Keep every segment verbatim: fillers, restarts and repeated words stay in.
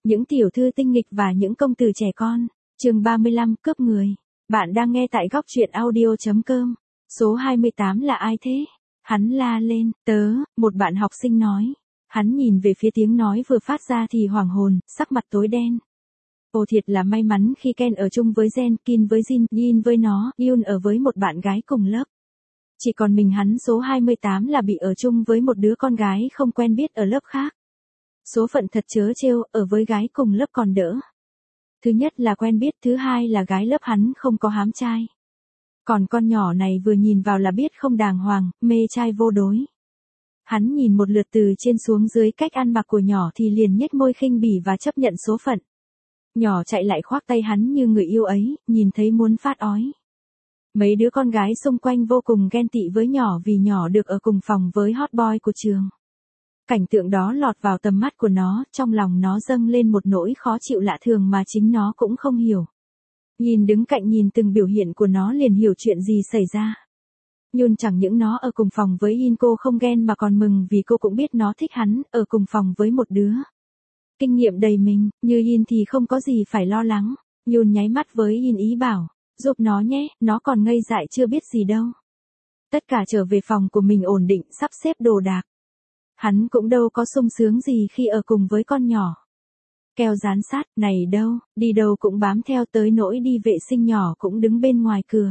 Những tiểu thư tinh nghịch và những công tử trẻ con. Chương ba mươi lăm, cướp người. Bạn đang nghe tại góc truyện audio chấm com. Số hai mươi tám là ai thế? Hắn la lên, tớ, một bạn học sinh nói. Hắn nhìn về phía tiếng nói vừa phát ra thì hoảng hồn, sắc mặt tối đen. Ồ thiệt là may mắn khi Ken ở chung với Jen, Kin với Jin, Yin với nó, Yun ở với một bạn gái cùng lớp. Chỉ còn mình hắn số hai mươi tám là bị ở chung với một đứa con gái không quen biết ở lớp khác. Số phận thật trớ trêu, ở với gái cùng lớp còn đỡ. Thứ nhất là quen biết, thứ hai là gái lớp hắn không có hám trai. Còn con nhỏ này vừa nhìn vào là biết không đàng hoàng, mê trai vô đối. Hắn nhìn một lượt từ trên xuống dưới cách ăn mặc của nhỏ thì liền nhếch môi khinh bỉ và chấp nhận số phận. Nhỏ chạy lại khoác tay hắn như người yêu ấy, nhìn thấy muốn phát ói. Mấy đứa con gái xung quanh vô cùng ghen tị với nhỏ vì nhỏ được ở cùng phòng với hot boy của trường. Cảnh tượng đó lọt vào tầm mắt của nó, trong lòng nó dâng lên một nỗi khó chịu lạ thường mà chính nó cũng không hiểu. Nhìn đứng cạnh nhìn từng biểu hiện của nó liền hiểu chuyện gì xảy ra. Yun chẳng những nó ở cùng phòng với Yin cô không ghen mà còn mừng vì cô cũng biết nó thích hắn, ở cùng phòng với một đứa. Kinh nghiệm đầy mình, như Yin thì không có gì phải lo lắng. Yun nháy mắt với Yin ý bảo, giúp nó nhé, nó còn ngây dại chưa biết gì đâu. Tất cả trở về phòng của mình ổn định, sắp xếp đồ đạc. Hắn cũng đâu có sung sướng gì khi ở cùng với con nhỏ. Keo dán sát, này đâu, đi đâu cũng bám theo tới nỗi đi vệ sinh nhỏ cũng đứng bên ngoài cửa.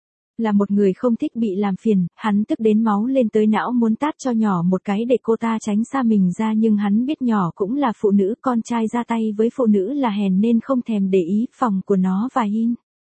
Là một người không thích bị làm phiền, hắn tức đến máu lên tới não muốn tát cho nhỏ một cái để cô ta tránh xa mình ra, nhưng hắn biết nhỏ cũng là phụ nữ, con trai ra tay với phụ nữ là hèn nên không thèm để ý. Phòng của nó và Yin.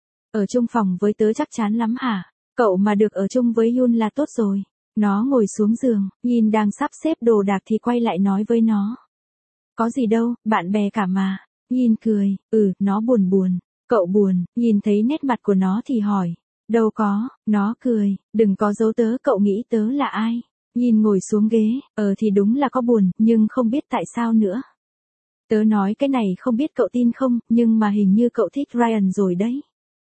Ở chung phòng với tớ chắc chắn lắm hả? Cậu mà được ở chung với Yun là tốt rồi. Nó ngồi xuống giường, Yin đang sắp xếp đồ đạc thì quay lại nói với nó. Có gì đâu, bạn bè cả mà. Yin cười, ừ, nó buồn buồn. Cậu buồn, nhìn thấy nét mặt của nó thì hỏi. Đâu có, nó cười, đừng có giấu tớ, cậu nghĩ tớ là ai? Yin ngồi xuống ghế, ờ thì đúng là có buồn, nhưng không biết tại sao nữa. Tớ nói cái này không biết cậu tin không, nhưng mà hình như cậu thích Ryan rồi đấy.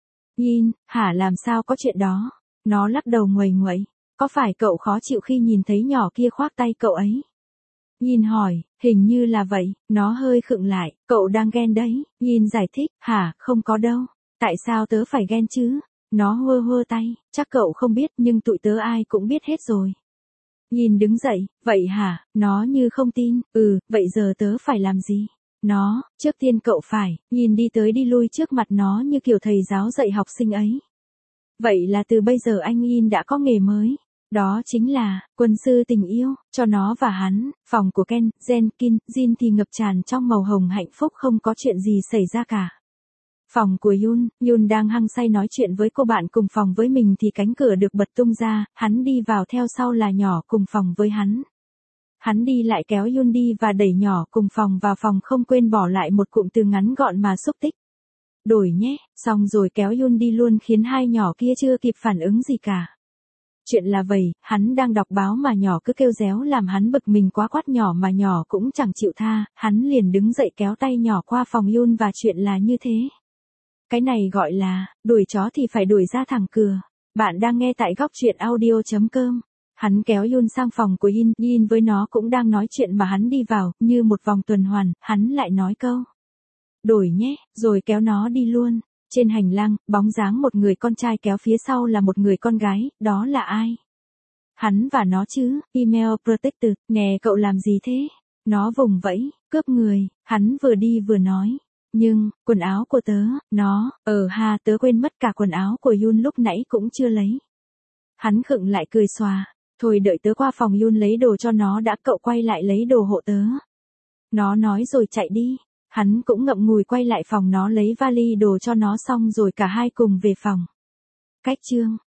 Yin, hả, làm sao có chuyện đó? Nó lắc đầu nguầy nguậy. Có phải cậu khó chịu khi nhìn thấy nhỏ kia khoác tay cậu ấy? Yin hỏi, hình như là vậy, nó hơi khựng lại, cậu đang ghen đấy. Yin giải thích, hả, không có đâu. Tại sao tớ phải ghen chứ? Nó hơ hơ tay, chắc cậu không biết nhưng tụi tớ ai cũng biết hết rồi. Yin đứng dậy, vậy hả, nó như không tin, ừ, vậy giờ tớ phải làm gì? Nó, trước tiên cậu phải, Yin đi tới đi lui trước mặt nó như kiểu thầy giáo dạy học sinh ấy. Vậy là từ bây giờ anh Yin đã có nghề mới. Đó chính là, quân sư tình yêu, cho nó và hắn. Phòng của Ken, Jen, Kin, Jin thì ngập tràn trong màu hồng hạnh phúc, không có chuyện gì xảy ra cả. Phòng của Yun, Yun đang hăng say nói chuyện với cô bạn cùng phòng với mình thì cánh cửa được bật tung ra, hắn đi vào theo sau là nhỏ cùng phòng với hắn. Hắn đi lại kéo Yun đi và đẩy nhỏ cùng phòng vào phòng, không quên bỏ lại một cụm từ ngắn gọn mà xúc tích. Đổi nhé, xong rồi kéo Yun đi luôn khiến hai nhỏ kia chưa kịp phản ứng gì cả. Chuyện là vậy, hắn đang đọc báo mà nhỏ cứ kêu réo làm hắn bực mình quá, quát nhỏ mà nhỏ cũng chẳng chịu tha, hắn liền đứng dậy kéo tay nhỏ qua phòng Yun và chuyện là như thế. Cái này gọi là, đuổi chó thì phải đuổi ra thẳng cửa. Bạn đang nghe tại góc truyện audio chấm com. Hắn kéo Yun sang phòng của Yin, Yin với nó cũng đang nói chuyện mà hắn đi vào, như một vòng tuần hoàn, hắn lại nói câu. Đổi nhé, rồi kéo nó đi luôn. Trên hành lang, bóng dáng một người con trai kéo phía sau là một người con gái, đó là ai? Hắn và nó chứ, email protected, nè cậu làm gì thế? Nó vùng vẫy, cướp người, hắn vừa đi vừa nói. Nhưng, quần áo của tớ, nó, ờ ha tớ quên mất cả quần áo của Yun lúc nãy cũng chưa lấy. Hắn khựng lại cười xòa, thôi đợi tớ qua phòng Yun lấy đồ cho nó đã, cậu quay lại lấy đồ hộ tớ. Nó nói rồi chạy đi, hắn cũng ngậm ngùi quay lại phòng nó lấy vali đồ cho nó xong rồi cả hai cùng về phòng. Cách chương